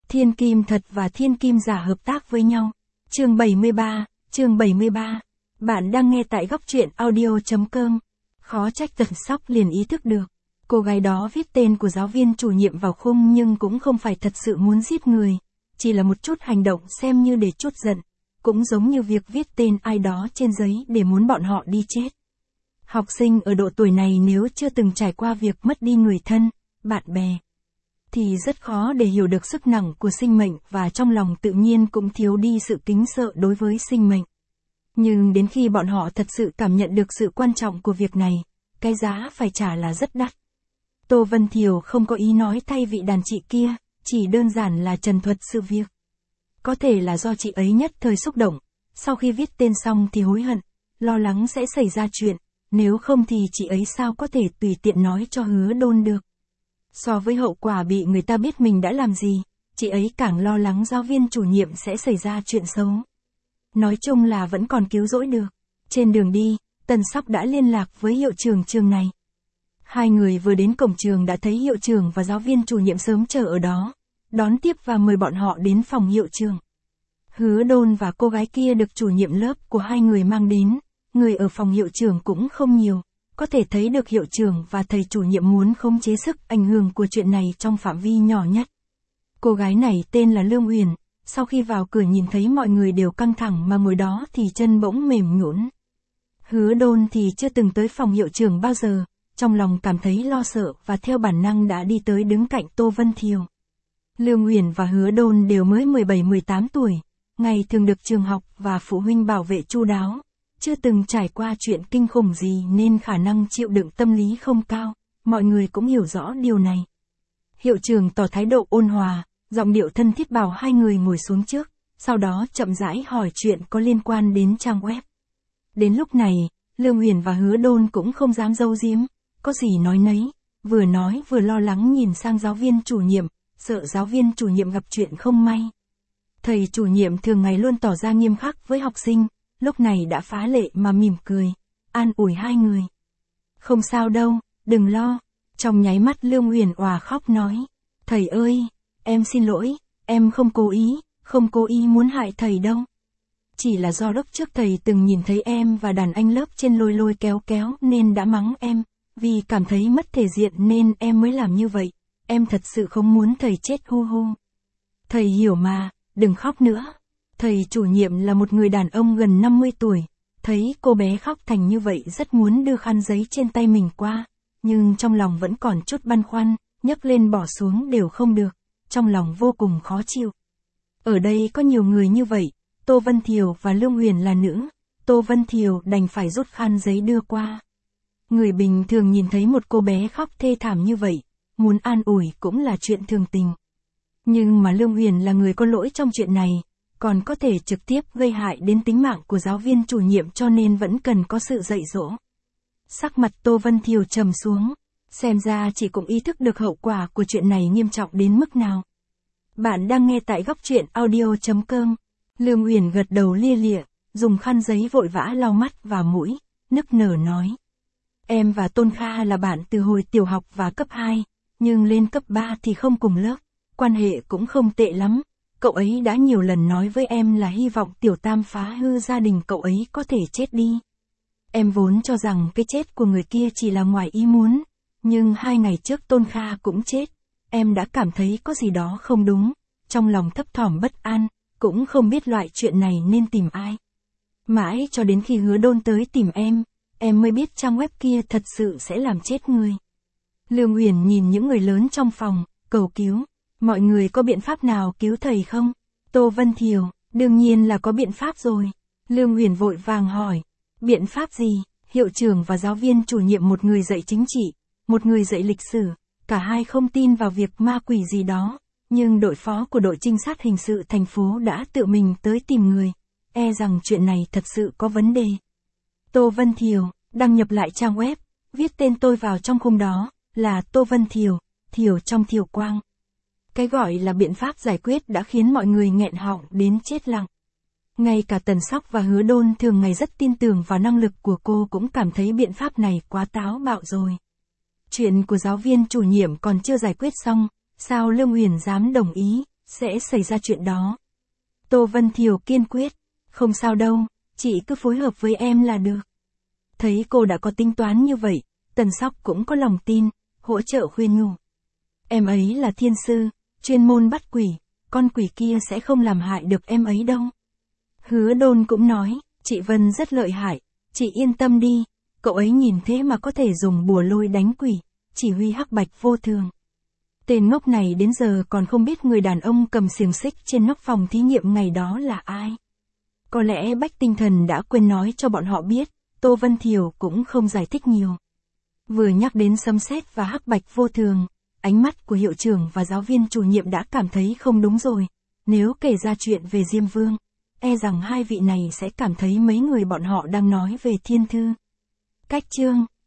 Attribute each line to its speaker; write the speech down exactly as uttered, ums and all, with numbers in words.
Speaker 1: Thiên kim thật và thiên kim giả hợp tác với nhau. Chương bảy mươi ba, chương bảy mươi ba. Bạn đang nghe tại góc truyện audio chấm com. Khó trách Tần Sóc liền ý thức được. Cô gái đó viết tên của giáo viên chủ nhiệm vào khung nhưng cũng không phải thật sự muốn giết người. Chỉ là một chút hành động xem như để trút giận. Cũng giống như việc viết tên ai đó trên giấy để muốn bọn họ đi chết. Học sinh ở độ tuổi này nếu chưa từng trải qua việc mất đi người thân, bạn bè, thì rất khó để hiểu được sức nặng của sinh mệnh và trong lòng tự nhiên cũng thiếu đi sự kính sợ đối với sinh mệnh. Nhưng đến khi bọn họ thật sự cảm nhận được sự quan trọng của việc này, cái giá phải trả là rất đắt. Tô Vân Thiều không có ý nói thay vị đàn chị kia, chỉ đơn giản là trần thuật sự việc. Có thể là do chị ấy nhất thời xúc động, sau khi viết tên xong thì hối hận, lo lắng sẽ xảy ra chuyện, nếu không thì chị ấy sao có thể tùy tiện nói cho Hứa Đôn được. So với hậu quả bị người ta biết mình đã làm gì, chị ấy càng lo lắng giáo viên chủ nhiệm sẽ xảy ra chuyện xấu. Nói chung là vẫn còn cứu rỗi được. Trên đường đi, Tần Sóc đã liên lạc với hiệu trưởng trường này. Hai người vừa đến cổng trường đã thấy hiệu trưởng và giáo viên chủ nhiệm sớm chờ ở đó, đón tiếp và mời bọn họ đến phòng hiệu trưởng. Hứa Đôn và cô gái kia được chủ nhiệm lớp của hai người mang đến, người ở phòng hiệu trưởng cũng không nhiều. Có thể thấy được hiệu trưởng và thầy chủ nhiệm muốn khống chế sức ảnh hưởng của chuyện này trong phạm vi nhỏ nhất. Cô gái này tên là Lương Uyển, sau khi vào cửa nhìn thấy mọi người đều căng thẳng mà ngồi đó thì chân bỗng mềm nhũn. Hứa Đôn thì chưa từng tới phòng hiệu trưởng bao giờ, trong lòng cảm thấy lo sợ và theo bản năng đã đi tới đứng cạnh Tô Vân Thiều. Lương Uyển và Hứa Đôn đều mới mười bảy mười tám tuổi, ngày thường được trường học và phụ huynh bảo vệ chu đáo. Chưa từng trải qua chuyện kinh khủng gì nên khả năng chịu đựng tâm lý không cao, mọi người cũng hiểu rõ điều này. Hiệu trưởng tỏ thái độ ôn hòa, giọng điệu thân thiết bảo hai người ngồi xuống trước, sau đó chậm rãi hỏi chuyện có liên quan đến trang web. Đến lúc này, Lương Uyển và Hứa Đôn cũng không dám giấu giếm, có gì nói nấy, vừa nói vừa lo lắng nhìn sang giáo viên chủ nhiệm, sợ giáo viên chủ nhiệm gặp chuyện không may. Thầy chủ nhiệm thường ngày luôn tỏ ra nghiêm khắc với học sinh. Lúc này đã phá lệ mà mỉm cười, an ủi hai người. Không sao đâu, đừng lo. Trong nháy mắt Lương Uyển òa khóc nói, thầy ơi, em xin lỗi, em không cố ý, không cố ý muốn hại thầy đâu. Chỉ là do lúc trước thầy từng nhìn thấy em và đàn anh lớp trên lôi lôi kéo kéo nên đã mắng em, vì cảm thấy mất thể diện nên em mới làm như vậy, em thật sự không muốn thầy chết hu hu. Thầy hiểu mà, đừng khóc nữa. Thầy chủ nhiệm là một người đàn ông gần năm mươi tuổi, thấy cô bé khóc thành như vậy rất muốn đưa khăn giấy trên tay mình qua, nhưng trong lòng vẫn còn chút băn khoăn, nhấc lên bỏ xuống đều không được, trong lòng vô cùng khó chịu. Ở đây có nhiều người như vậy, Tô Vân Thiều và Lương Uyển là nữ, Tô Vân Thiều đành phải rút khăn giấy đưa qua. Người bình thường nhìn thấy một cô bé khóc thê thảm như vậy, muốn an ủi cũng là chuyện thường tình. Nhưng mà Lương Uyển là người có lỗi trong chuyện này, còn có thể trực tiếp gây hại đến tính mạng của giáo viên chủ nhiệm cho nên vẫn cần có sự dạy dỗ. Sắc mặt Tô Vân Thiều trầm xuống, xem ra chị cũng ý thức được hậu quả của chuyện này nghiêm trọng đến mức nào. Bạn đang nghe tại góc truyện audio chấm com. Lương Uyển gật đầu lia lịa, dùng khăn giấy vội vã lau mắt và mũi, nức nở nói. Em và Tôn Kha là bạn từ hồi tiểu học và cấp hai, nhưng lên cấp ba thì không cùng lớp, quan hệ cũng không tệ lắm. Cậu ấy đã nhiều lần nói với em là hy vọng Tiểu Tam phá hư gia đình cậu ấy có thể chết đi. Em vốn cho rằng cái chết của người kia chỉ là ngoài ý muốn, nhưng hai ngày trước Tôn Kha cũng chết, em đã cảm thấy có gì đó không đúng, trong lòng thấp thỏm bất an, cũng không biết loại chuyện này nên tìm ai. Mãi cho đến khi Hứa Đôn tới tìm em, em mới biết trang web kia thật sự sẽ làm chết người. Lương Uyển nhìn những người lớn trong phòng, cầu cứu. Mọi người có biện pháp nào cứu thầy không? Tô Vân Thiều, đương nhiên là có biện pháp rồi. Lương Uyển vội vàng hỏi, biện pháp gì? Hiệu trưởng và giáo viên chủ nhiệm một người dạy chính trị, một người dạy lịch sử, cả hai không tin vào việc ma quỷ gì đó, nhưng đội phó của đội trinh sát hình sự thành phố đã tự mình tới tìm người, e rằng chuyện này thật sự có vấn đề. Tô Vân Thiều, đăng nhập lại trang web, viết tên tôi vào trong khung đó, là Tô Vân Thiều, Thiều trong Thiều Quang. Cái gọi là biện pháp giải quyết đã khiến mọi người nghẹn họng đến chết lặng. Ngay cả Tần Sóc và Hứa Đôn thường ngày rất tin tưởng vào năng lực của cô cũng cảm thấy biện pháp này quá táo bạo rồi. Chuyện của giáo viên chủ nhiệm còn chưa giải quyết xong, sao Lương Uyển dám đồng ý, sẽ xảy ra chuyện đó. Tô Vân Thiều kiên quyết, không sao đâu, chị cứ phối hợp với em là được. Thấy cô đã có tính toán như vậy, Tần Sóc cũng có lòng tin, hỗ trợ khuyên nhủ. Em ấy là thiên sư, chuyên môn bắt quỷ, con quỷ kia sẽ không làm hại được em ấy đâu. Hứa Đôn cũng nói, chị Vân rất lợi hại, chị yên tâm đi, cậu ấy nhìn thế mà có thể dùng bùa lôi đánh quỷ, chỉ huy hắc bạch vô thường. Tên ngốc này đến giờ còn không biết người đàn ông cầm xiềng xích trên nóc phòng thí nghiệm ngày đó là ai. Có lẽ Bách Tinh Thần đã quên nói cho bọn họ biết, Tô Vân Thiều cũng không giải thích nhiều. Vừa nhắc đến sấm sét và hắc bạch vô thường, ánh mắt của hiệu trưởng và giáo viên chủ nhiệm đã cảm thấy không đúng rồi. Nếu kể ra chuyện về Diêm Vương, e rằng hai vị này sẽ cảm thấy mấy người bọn họ đang nói về thiên thư. Cách chương